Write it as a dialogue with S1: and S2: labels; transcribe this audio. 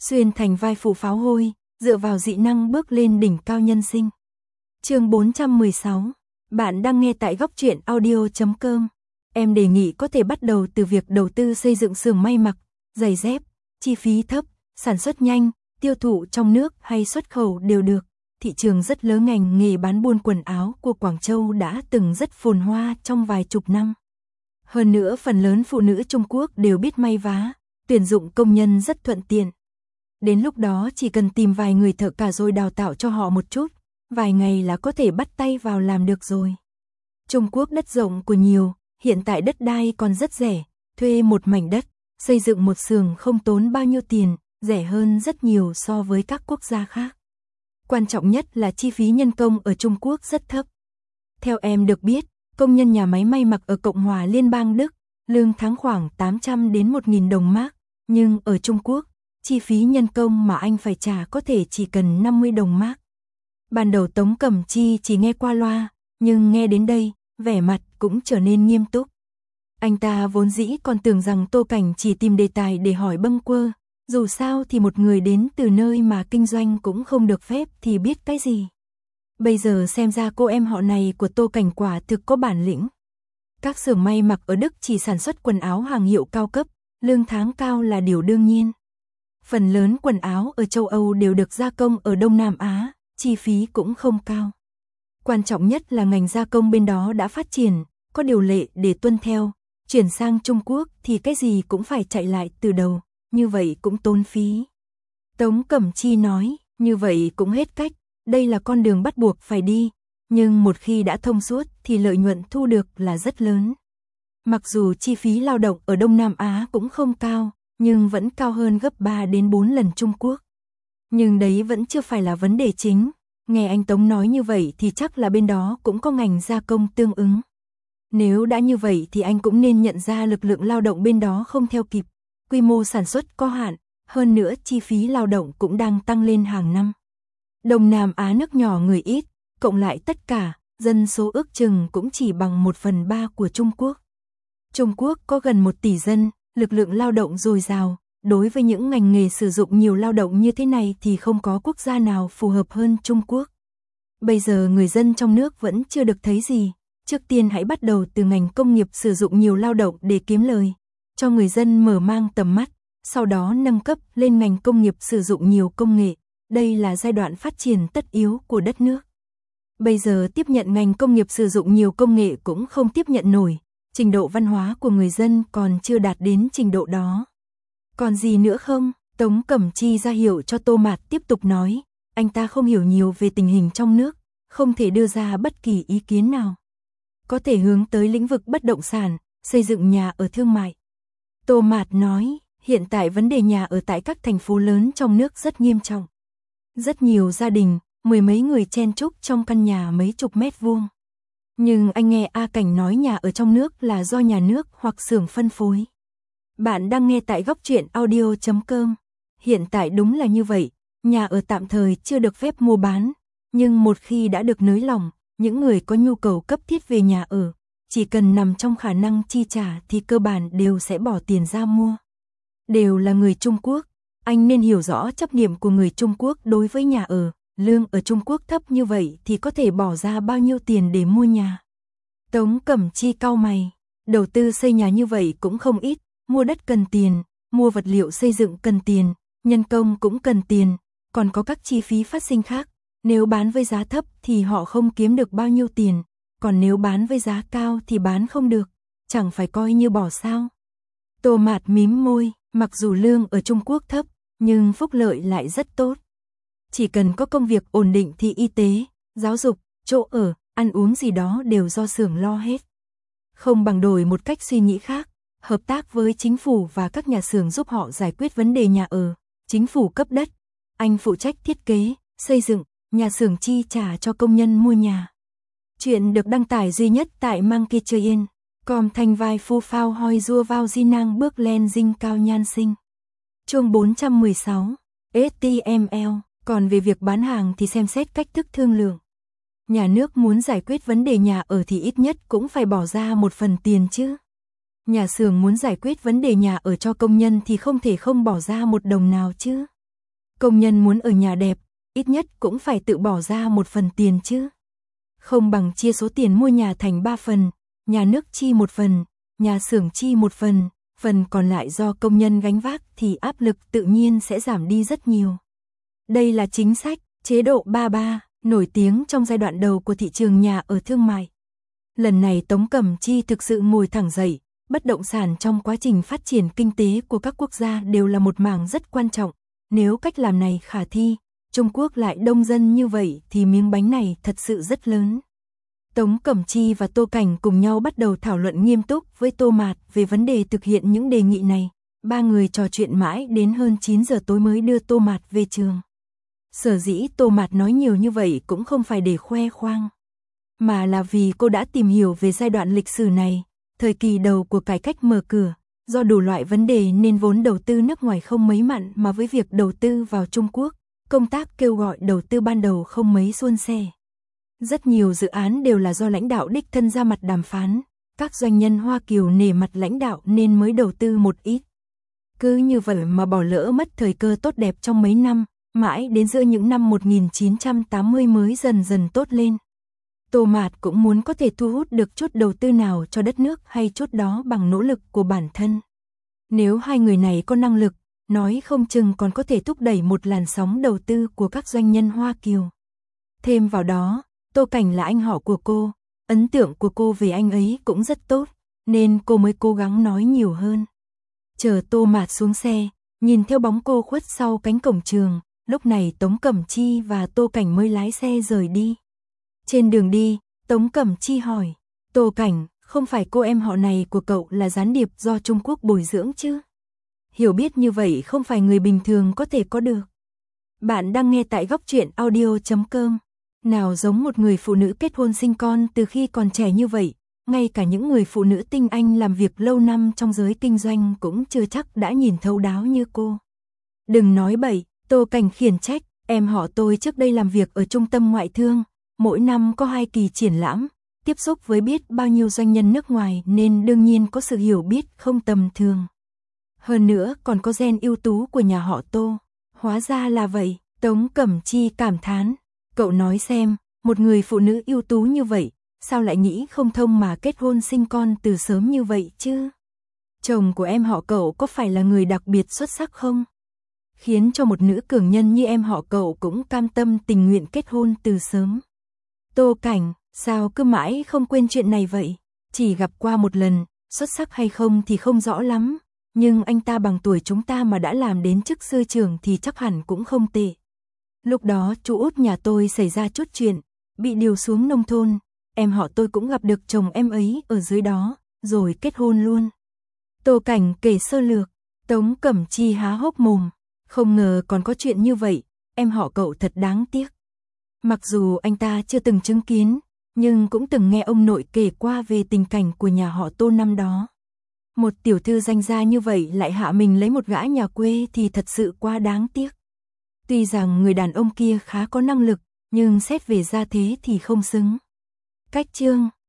S1: xuyên thành vai phụ pháo hôi, dựa vào dị năng bước lên đỉnh cao nhân sinh. Chương 416. Bạn đang nghe tại góc truyện audio.com. Em đề nghị có thể bắt đầu từ việc đầu tư xây dựng xưởng may mặc, giày dép, chi phí thấp, sản xuất nhanh, tiêu thụ trong nước hay xuất khẩu đều được. Thị trường rất lớn, ngành nghề bán buôn quần áo của Quảng Châu đã từng rất phồn hoa trong vài chục năm. Hơn nữa phần lớn phụ nữ Trung Quốc đều biết may vá, tuyển dụng công nhân rất thuận tiện. Đến lúc đó chỉ cần tìm vài người thợ cả rồi đào tạo cho họ một chút, vài ngày là có thể bắt tay vào làm được rồi. Trung Quốc đất rộng của nhiều, hiện tại đất đai còn rất rẻ, thuê một mảnh đất, xây dựng một xưởng không tốn bao nhiêu tiền, rẻ hơn rất nhiều so với các quốc gia khác. Quan trọng nhất là chi phí nhân công ở Trung Quốc rất thấp. Theo em được biết, công nhân nhà máy may mặc ở Cộng hòa Liên bang Đức, lương tháng khoảng 800 đến 1.000 đồng mark, nhưng ở Trung Quốc, chi phí nhân công mà anh phải trả có thể chỉ cần 50 đồng mark. Ban đầu Tống Cẩm Chi chỉ nghe qua loa, nhưng nghe đến đây, vẻ mặt cũng trở nên nghiêm túc. Anh ta vốn dĩ còn tưởng rằng Tô Cảnh chỉ tìm đề tài để hỏi bâng quơ, dù sao thì một người đến từ nơi mà kinh doanh cũng không được phép thì biết cái gì. Bây giờ xem ra cô em họ này của Tô Cảnh quả thực có bản lĩnh. Các xưởng may mặc ở Đức chỉ sản xuất quần áo hàng hiệu cao cấp, lương tháng cao là điều đương nhiên. Phần lớn quần áo ở châu Âu đều được gia công ở Đông Nam Á, chi phí cũng không cao. Quan trọng nhất là ngành gia công bên đó đã phát triển, có điều lệ để tuân theo, chuyển sang Trung Quốc thì cái gì cũng phải chạy lại từ đầu, như vậy cũng tốn phí. Tống Cẩm Chi nói, như vậy cũng hết cách, đây là con đường bắt buộc phải đi, nhưng một khi đã thông suốt thì lợi nhuận thu được là rất lớn. Mặc dù chi phí lao động ở Đông Nam Á cũng không cao, nhưng vẫn cao hơn gấp 3 đến 4 lần Trung Quốc. Nhưng đấy vẫn chưa phải là vấn đề chính, nghe anh Tống nói như vậy thì chắc là bên đó cũng có ngành gia công tương ứng. Nếu đã như vậy thì anh cũng nên nhận ra lực lượng lao động bên đó không theo kịp, quy mô sản xuất có hạn, hơn nữa chi phí lao động cũng đang tăng lên hàng năm. Đông Nam Á nước nhỏ người ít, cộng lại tất cả, dân số ước chừng cũng chỉ bằng 1/3 của Trung Quốc. Trung Quốc có gần 1 tỷ dân, lực lượng lao động dồi dào, đối với những ngành nghề sử dụng nhiều lao động như thế này thì không có quốc gia nào phù hợp hơn Trung Quốc. Bây giờ người dân trong nước vẫn chưa được thấy gì, trước tiên hãy bắt đầu từ ngành công nghiệp sử dụng nhiều lao động để kiếm lời, cho người dân mở mang tầm mắt, sau đó nâng cấp lên ngành công nghiệp sử dụng nhiều công nghệ, đây là giai đoạn phát triển tất yếu của đất nước. Bây giờ tiếp nhận ngành công nghiệp sử dụng nhiều công nghệ cũng không tiếp nhận nổi, trình độ văn hóa của người dân còn chưa đạt đến trình độ đó. Còn gì nữa không? Tống Cẩm Chi ra hiệu cho Tô Mạt tiếp tục nói, anh ta không hiểu nhiều về tình hình trong nước, không thể đưa ra bất kỳ ý kiến nào. Có thể hướng tới lĩnh vực bất động sản, xây dựng nhà ở thương mại. Tô Mạt nói, hiện tại vấn đề nhà ở tại các thành phố lớn trong nước rất nghiêm trọng. Rất nhiều gia đình, 10 mấy người chen chúc trong căn nhà mấy chục mét vuông. Nhưng anh nghe A Cảnh nói nhà ở trong nước là do nhà nước hoặc xưởng phân phối. Bạn đang nghe tại góc truyện audio.com. Hiện tại đúng là như vậy, nhà ở tạm thời chưa được phép mua bán, nhưng một khi đã được nới lỏng, những người có nhu cầu cấp thiết về nhà ở, chỉ cần nằm trong khả năng chi trả thì cơ bản đều sẽ bỏ tiền ra mua. Đều là người Trung Quốc, anh nên hiểu rõ chấp niệm của người Trung Quốc đối với nhà ở, lương ở Trung Quốc thấp như vậy thì có thể bỏ ra bao nhiêu tiền để mua nhà. Tống Cẩm Chi cau mày, đầu tư xây nhà như vậy cũng không ít, mua đất cần tiền, mua vật liệu xây dựng cần tiền, nhân công cũng cần tiền, còn có các chi phí phát sinh khác. Nếu bán với giá thấp thì họ không kiếm được bao nhiêu tiền, còn nếu bán với giá cao thì bán không được, chẳng phải coi như bỏ sao. Tô Mạt mím môi, mặc dù lương ở Trung Quốc thấp, nhưng phúc lợi lại rất tốt. Chỉ cần có công việc ổn định thì y tế, giáo dục, chỗ ở, ăn uống gì đó đều do xưởng lo hết. Không bằng đổi một cách suy nghĩ khác, hợp tác với chính phủ và các nhà xưởng giúp họ giải quyết vấn đề nhà ở, chính phủ cấp đất, anh phụ trách thiết kế, xây dựng, nhà xưởng chi trả cho công nhân mua nhà. Chuyện được đăng tải duy nhất tại Monkey Trien, com thành vai phu phao hoi rua vào di năng bước lên dinh cao nhan sinh. Chương 416, HTML, còn về việc bán hàng thì xem xét cách thức thương lượng. Nhà nước muốn giải quyết vấn đề nhà ở thì ít nhất cũng phải bỏ ra một phần tiền chứ. Nhà xưởng muốn giải quyết vấn đề nhà ở cho công nhân thì không thể không bỏ ra một đồng nào chứ. Công nhân muốn ở nhà đẹp, ít nhất cũng phải tự bỏ ra một phần tiền chứ. Không bằng chia số tiền mua nhà thành 3 phần, nhà nước chi một phần, nhà xưởng chi một phần, phần còn lại do công nhân gánh vác thì áp lực tự nhiên sẽ giảm đi rất nhiều. Đây là chính sách, chế độ 33, nổi tiếng trong giai đoạn đầu của thị trường nhà ở thương mại. Lần này Tống Cẩm Chi thực sự ngồi thẳng dậy, bất động sản trong quá trình phát triển kinh tế của các quốc gia đều là một mảng rất quan trọng. Nếu cách làm này khả thi, Trung Quốc lại đông dân như vậy thì miếng bánh này thật sự rất lớn. Tống Cẩm Chi và Tô Cảnh cùng nhau bắt đầu thảo luận nghiêm túc với Tô Mạt về vấn đề thực hiện những đề nghị này. Ba người trò chuyện mãi đến hơn 9 giờ tối mới đưa Tô Mạt về trường. Sở dĩ Tô Mạt nói nhiều như vậy cũng không phải để khoe khoang, mà là vì cô đã tìm hiểu về giai đoạn lịch sử này, thời kỳ đầu của cải cách mở cửa. Do đủ loại vấn đề nên vốn đầu tư nước ngoài không mấy mặn, mà với việc đầu tư vào Trung Quốc, công tác kêu gọi đầu tư ban đầu không mấy suôn sẻ. Rất nhiều dự án đều là do lãnh đạo đích thân ra mặt đàm phán, các doanh nhân Hoa Kiều nể mặt lãnh đạo nên mới đầu tư một ít. Cứ như vậy mà bỏ lỡ mất thời cơ tốt đẹp trong mấy năm, mãi đến giữa những năm 1980 mới dần dần tốt lên. Tô Mạt cũng muốn có thể thu hút được chút đầu tư nào cho đất nước hay chút đó bằng nỗ lực của bản thân. Nếu hai người này có năng lực, nói không chừng còn có thể thúc đẩy một làn sóng đầu tư của các doanh nhân Hoa Kiều. Thêm vào đó, Tô Cảnh là anh họ của cô, ấn tượng của cô về anh ấy cũng rất tốt, nên cô mới cố gắng nói nhiều hơn. Chờ Tô Mạt xuống xe, nhìn theo bóng cô khuất sau cánh cổng trường, lúc này Tống Cẩm Chi và Tô Cảnh mới lái xe rời đi. Trên đường đi, Tống Cẩm Chi hỏi, Tô Cảnh, không phải cô em họ này của cậu là gián điệp do Trung Quốc bồi dưỡng chứ? Hiểu biết như vậy không phải người bình thường có thể có được. Bạn đang nghe tại Góc Truyện Audio.com. Nào giống một người phụ nữ kết hôn sinh con từ khi còn trẻ như vậy, ngay cả những người phụ nữ tinh anh làm việc lâu năm trong giới kinh doanh cũng chưa chắc đã nhìn thấu đáo như cô. Đừng nói bậy, Tô Cảnh khiển trách, em họ tôi trước đây làm việc ở trung tâm ngoại thương, mỗi năm có 2 kỳ triển lãm, tiếp xúc với biết bao nhiêu doanh nhân nước ngoài nên đương nhiên có sự hiểu biết không tầm thường. Hơn nữa còn có gen ưu tú của nhà họ Tô. Hóa ra là vậy, Tống Cẩm Chi cảm thán. Cậu nói xem, một người phụ nữ ưu tú như vậy, sao lại nghĩ không thông mà kết hôn sinh con từ sớm như vậy chứ? Chồng của em họ cậu có phải là người đặc biệt xuất sắc không? Khiến cho một nữ cường nhân như em họ cậu cũng cam tâm tình nguyện kết hôn từ sớm. Tô Cảnh, sao cứ mãi không quên chuyện này vậy? Chỉ gặp qua một lần, xuất sắc hay không thì không rõ lắm, nhưng anh ta bằng tuổi chúng ta mà đã làm đến chức sư trưởng thì chắc hẳn cũng không tệ. Lúc đó chú út nhà tôi xảy ra chút chuyện, bị điều xuống nông thôn, em họ tôi cũng gặp được chồng em ấy ở dưới đó, rồi kết hôn luôn. Tô Cảnh kể sơ lược, Tống Cẩm Chi há hốc mồm, không ngờ còn có chuyện như vậy, em họ cậu thật đáng tiếc. Mặc dù anh ta chưa từng chứng kiến, nhưng cũng từng nghe ông nội kể qua về tình cảnh của nhà họ Tô năm đó. Một tiểu thư danh gia như vậy lại hạ mình lấy một gã nhà quê thì thật sự quá đáng tiếc. Tuy rằng người đàn ông kia khá có năng lực, nhưng xét về gia thế thì không xứng. Cách chương